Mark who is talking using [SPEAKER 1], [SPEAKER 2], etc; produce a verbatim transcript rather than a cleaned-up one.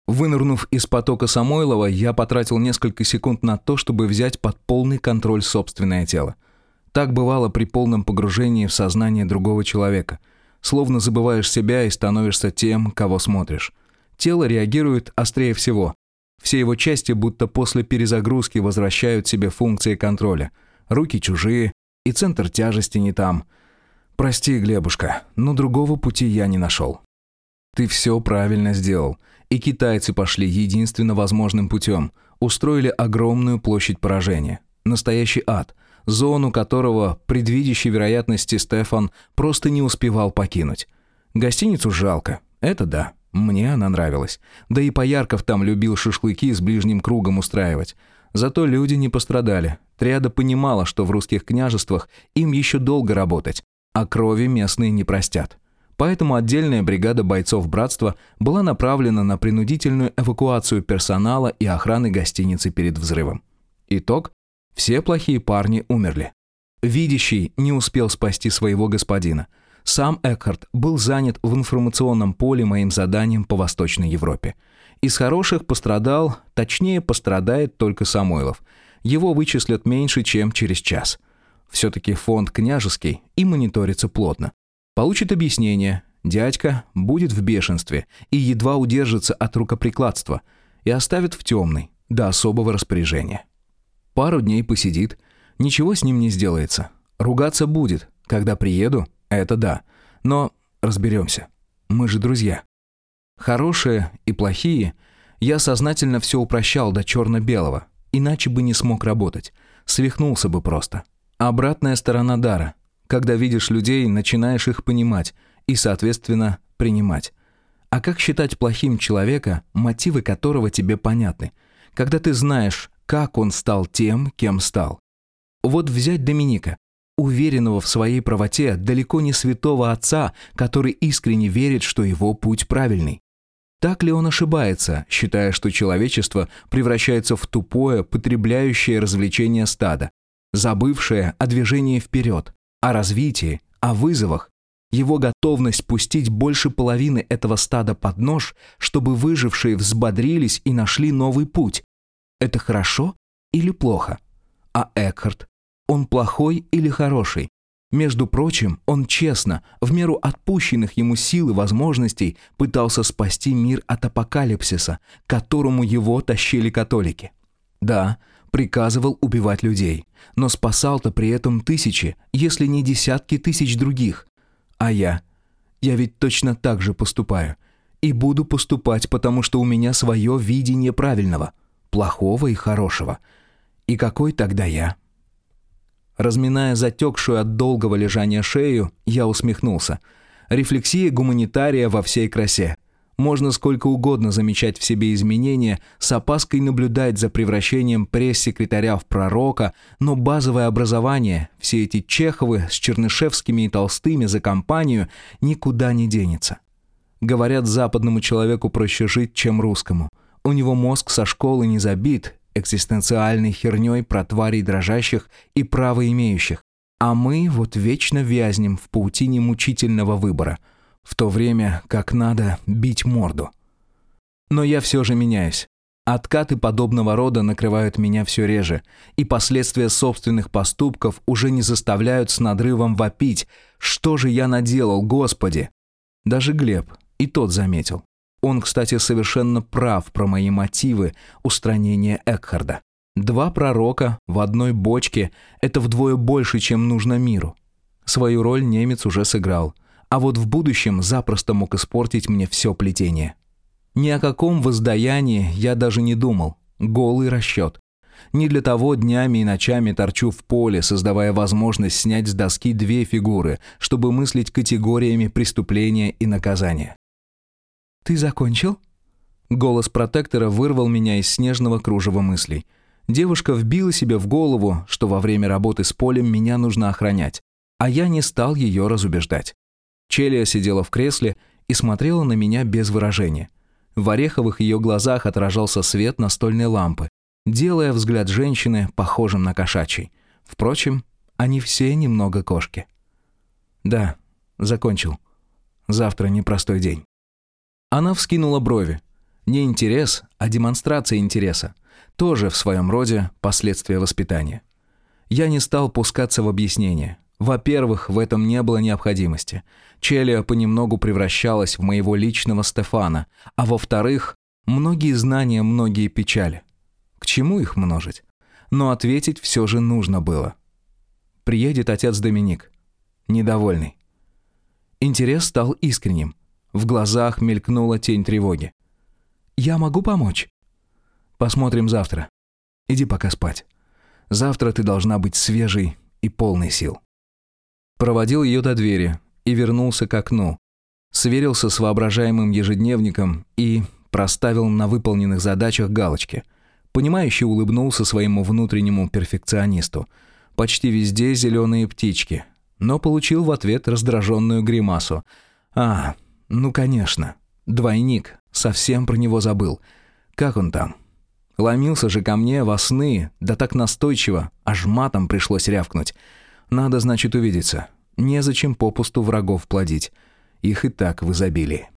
[SPEAKER 1] Вынырнув из потока Самойлова, я потратил несколько секунд на то, чтобы взять под полный контроль собственное тело. Так бывало при полном погружении в сознание другого человека. Словно забываешь себя и становишься тем, кого смотришь. Тело реагирует острее всего. Все его части будто после перезагрузки возвращают себе функции контроля. Руки чужие, и центр тяжести не там. Прости, Глебушка, но другого пути я не нашел. Ты все правильно сделал. И китайцы пошли единственно возможным путем. Устроили огромную площадь поражения. Настоящий ад. Зону которого, предвидящий вероятности Стефан, просто не успевал покинуть. Гостиницу жалко. Это да. Мне она нравилась. Да и Поярков там любил шашлыки с ближним кругом устраивать. Зато люди не пострадали. Триада понимала, что в русских княжествах им еще долго работать, а крови местные не простят. Поэтому отдельная бригада бойцов братства была направлена на принудительную эвакуацию персонала и охраны гостиницы перед взрывом. Итог: все плохие парни умерли. Видящий не успел спасти своего господина. Сам Экхард был занят в информационном поле моим заданием по Восточной Европе. Из хороших пострадал, точнее пострадает только Самойлов. Его вычислят меньше, чем через час. Все-таки фонд княжеский и мониторится плотно. Получит объяснение, дядька будет в бешенстве и едва удержится от рукоприкладства и оставит в темной, до особого распоряжения. Пару дней посидит, ничего с ним не сделается. Ругаться будет, когда приеду, это да, но разберемся, мы же друзья. Хорошие и плохие, я сознательно все упрощал до черно-белого, иначе бы не смог работать, свихнулся бы просто. Обратная сторона дара. Когда видишь людей, начинаешь их понимать и, соответственно, принимать. А как считать плохим человека, мотивы которого тебе понятны, когда ты знаешь, как он стал тем, кем стал? Вот взять Доминика, уверенного в своей правоте, далеко не святого отца, который искренне верит, что его путь правильный. Так ли он ошибается, считая, что человечество превращается в тупое, потребляющее развлечение стада, забывшее о движении вперед, о развитии, о вызовах, его готовность пустить больше половины этого стада под нож, чтобы выжившие взбодрились и нашли новый путь? Это хорошо или плохо? А Экхард? Он плохой или хороший? Между прочим, он честно, в меру отпущенных ему сил и возможностей, пытался спасти мир от апокалипсиса, к которому его тащили католики. Да, приказывал убивать людей, но спасал-то при этом тысячи, если не десятки тысяч других. А я? Я ведь точно так же поступаю. И буду поступать, потому что у меня свое видение правильного, плохого и хорошего. И какой тогда я? Разминая затекшую от долгого лежания шею, я усмехнулся. Рефлексия гуманитария во всей красе. Можно сколько угодно замечать в себе изменения, с опаской наблюдать за превращением пресс-секретаря в пророка, но базовое образование, все эти Чеховы с Чернышевскими и Толстыми за компанию, никуда не денется. Говорят, западному человеку проще жить, чем русскому. У него мозг со школы не забит экзистенциальной херней про тварей дрожащих и правоимеющих, а мы вот вечно вязнем в паутине мучительного выбора, в то время как надо бить морду. Но я все же меняюсь. Откаты подобного рода накрывают меня все реже, и последствия собственных поступков уже не заставляют с надрывом вопить: «Что же я наделал, Господи?» Даже Глеб и тот заметил. Он, кстати, совершенно прав про мои мотивы устранения Экхарда. Два пророка в одной бочке – это вдвое больше, чем нужно миру. Свою роль немец уже сыграл, а вот в будущем запросто мог испортить мне все плетение. Ни о каком воздаянии я даже не думал. Голый расчет. Не для того днями и ночами торчу в поле, создавая возможность снять с доски две фигуры, чтобы мыслить категориями преступления и наказания. «Ты закончил?» Голос протектора вырвал меня из снежного кружева мыслей. Девушка вбила себе в голову, что во время работы с полем меня нужно охранять, а я не стал ее разубеждать. Челия сидела в кресле и смотрела на меня без выражения. В ореховых ее глазах отражался свет настольной лампы, делая взгляд женщины похожим на кошачий. Впрочем, они все немного кошки. «Да, закончил. Завтра непростой день». Она вскинула брови. Не интерес, а демонстрация интереса. Тоже в своем роде последствия воспитания. Я не стал пускаться в объяснения. Во-первых, в этом не было необходимости. Челия понемногу превращалась в моего личного Стефана. А во-вторых, многие знания, многие печали. К чему их множить? Но ответить все же нужно было. Приедет отец Доминик. Недовольный. Интерес стал искренним. В глазах мелькнула тень тревоги. «Я могу помочь?» «Посмотрим завтра. Иди пока спать. Завтра ты должна быть свежей и полной сил». Проводил ее до двери и вернулся к окну. Сверился с воображаемым ежедневником и проставил на выполненных задачах галочки. Понимающе улыбнулся своему внутреннему перфекционисту. Почти везде зеленые птички. Но получил в ответ раздраженную гримасу. «А, ну конечно. Двойник. Совсем про него забыл. Как он там?» Ломился же ко мне во сны, да так настойчиво, аж матом пришлось рявкнуть. Надо, значит, увидеться. Незачем попусту врагов плодить. Их и так в изобилии.